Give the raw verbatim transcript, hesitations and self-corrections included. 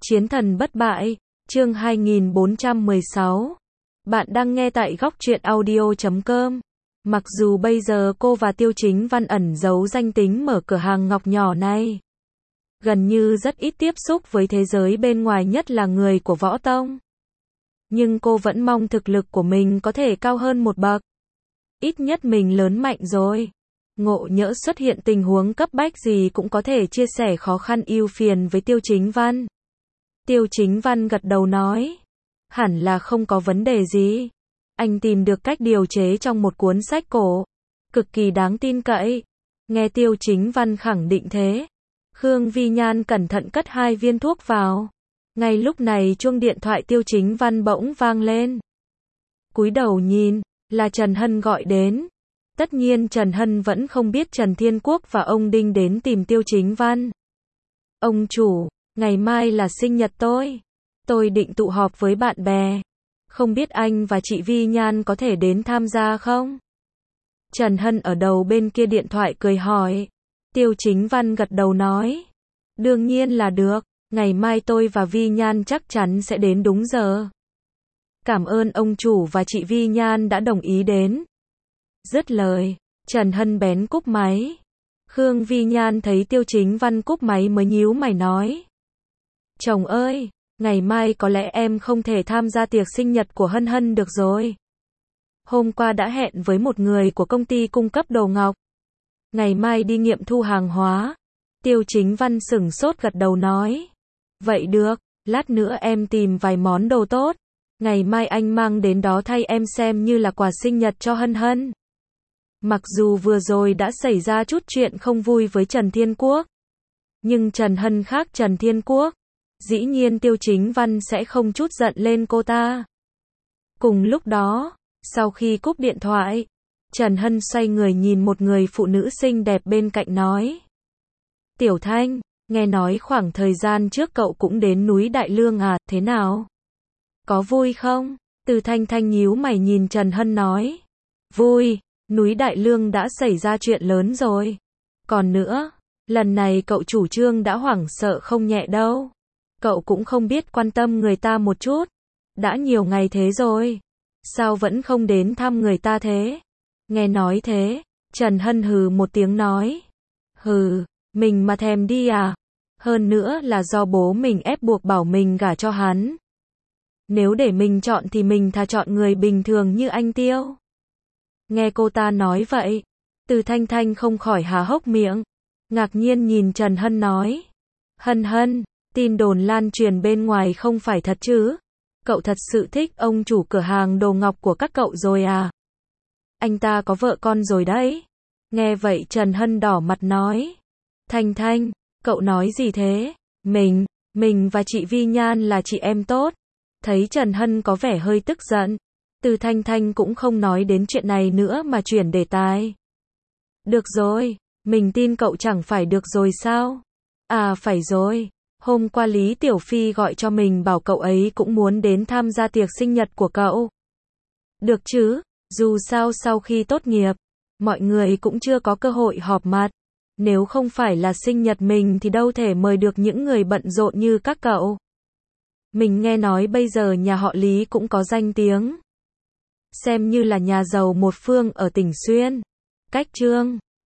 Chiến thần bất bại, chương hai nghìn bốn trăm mười sáu. Bạn đang nghe tại góc truyện audio chấm com. Mặc dù bây giờ cô và Tiêu Chính Văn ẩn giấu danh tính mở cửa hàng ngọc nhỏ này, gần như rất ít tiếp xúc với thế giới bên ngoài, nhất là người của võ tông. Nhưng cô vẫn mong thực lực của mình có thể cao hơn một bậc. Ít nhất mình lớn mạnh rồi. Ngộ nhỡ xuất hiện tình huống cấp bách gì cũng có thể chia sẻ khó khăn ưu phiền với Tiêu Chính Văn. Tiêu Chính Văn gật đầu nói, hẳn là không có vấn đề gì. Anh tìm được cách điều chế trong một cuốn sách cổ, cực kỳ đáng tin cậy. Nghe Tiêu Chính Văn khẳng định thế, Khương Vi Nhan cẩn thận cất hai viên thuốc vào. Ngay lúc này chuông điện thoại Tiêu Chính Văn bỗng vang lên. Cúi đầu nhìn, là Trần Hân gọi đến. Tất nhiên Trần Hân vẫn không biết Trần Thiên Quốc và ông Đinh đến tìm Tiêu Chính Văn. Ông chủ, ngày mai là sinh nhật tôi. Tôi định tụ họp với bạn bè. Không biết anh và chị Vi Nhan có thể đến tham gia không? Trần Hân ở đầu bên kia điện thoại cười hỏi. Tiêu Chính Văn gật đầu nói, đương nhiên là được. Ngày mai tôi và Vi Nhan chắc chắn sẽ đến đúng giờ. Cảm ơn ông chủ và chị Vi Nhan đã đồng ý đến. Dứt lời, Trần Hân bén cúp máy. Khương Vi Nhan thấy Tiêu Chính Văn cúp máy mới nhíu mày nói, chồng ơi, ngày mai có lẽ em không thể tham gia tiệc sinh nhật của Hân Hân được rồi. Hôm qua đã hẹn với một người của công ty cung cấp đồ ngọc. Ngày mai đi nghiệm thu hàng hóa. Tiêu Chính Văn sửng sốt gật đầu nói, vậy được, lát nữa em tìm vài món đồ tốt. Ngày mai anh mang đến đó thay em xem như là quà sinh nhật cho Hân Hân. Mặc dù vừa rồi đã xảy ra chút chuyện không vui với Trần Thiên Quốc, nhưng Trần Hân khác Trần Thiên Quốc. Dĩ nhiên Tiêu Chính Văn sẽ không chút giận lên cô ta. Cùng lúc đó, sau khi cúp điện thoại, Trần Hân xoay người nhìn một người phụ nữ xinh đẹp bên cạnh nói, Tiểu Thanh, nghe nói khoảng thời gian trước cậu cũng đến núi Đại Lương à, thế nào? Có vui không? Từ Thanh Thanh nhíu mày nhìn Trần Hân nói, vui, núi Đại Lương đã xảy ra chuyện lớn rồi. Còn nữa, lần này cậu chủ trương đã hoảng sợ không nhẹ đâu. Cậu cũng không biết quan tâm người ta một chút. Đã nhiều ngày thế rồi, sao vẫn không đến thăm người ta thế? Nghe nói thế, Trần Hân hừ một tiếng nói, hừ, mình mà thèm đi à? Hơn nữa là do bố mình ép buộc bảo mình gả cho hắn. Nếu để mình chọn thì mình thà chọn người bình thường như anh Tiêu. Nghe cô ta nói vậy, Từ Thanh Thanh không khỏi há hốc miệng, ngạc nhiên nhìn Trần Hân nói, Hân Hân, tin đồn lan truyền bên ngoài không phải thật chứ? Cậu thật sự thích ông chủ cửa hàng đồ ngọc của các cậu rồi à? Anh ta có vợ con rồi đấy. Nghe vậy Trần Hân đỏ mặt nói, Thanh Thanh, cậu nói gì thế? Mình, mình và chị Vi Nhan là chị em tốt. Thấy Trần Hân có vẻ hơi tức giận, Từ Thanh Thanh cũng không nói đến chuyện này nữa mà chuyển đề tài. Được rồi, mình tin cậu chẳng phải được rồi sao? À phải rồi, hôm qua Lý Tiểu Phi gọi cho mình bảo cậu ấy cũng muốn đến tham gia tiệc sinh nhật của cậu. Được chứ, dù sao sau khi tốt nghiệp, mọi người cũng chưa có cơ hội họp mặt. Nếu không phải là sinh nhật mình thì đâu thể mời được những người bận rộn như các cậu. Mình nghe nói bây giờ nhà họ Lý cũng có danh tiếng. Xem như là nhà giàu một phương ở tỉnh Xuyên. Cách Trương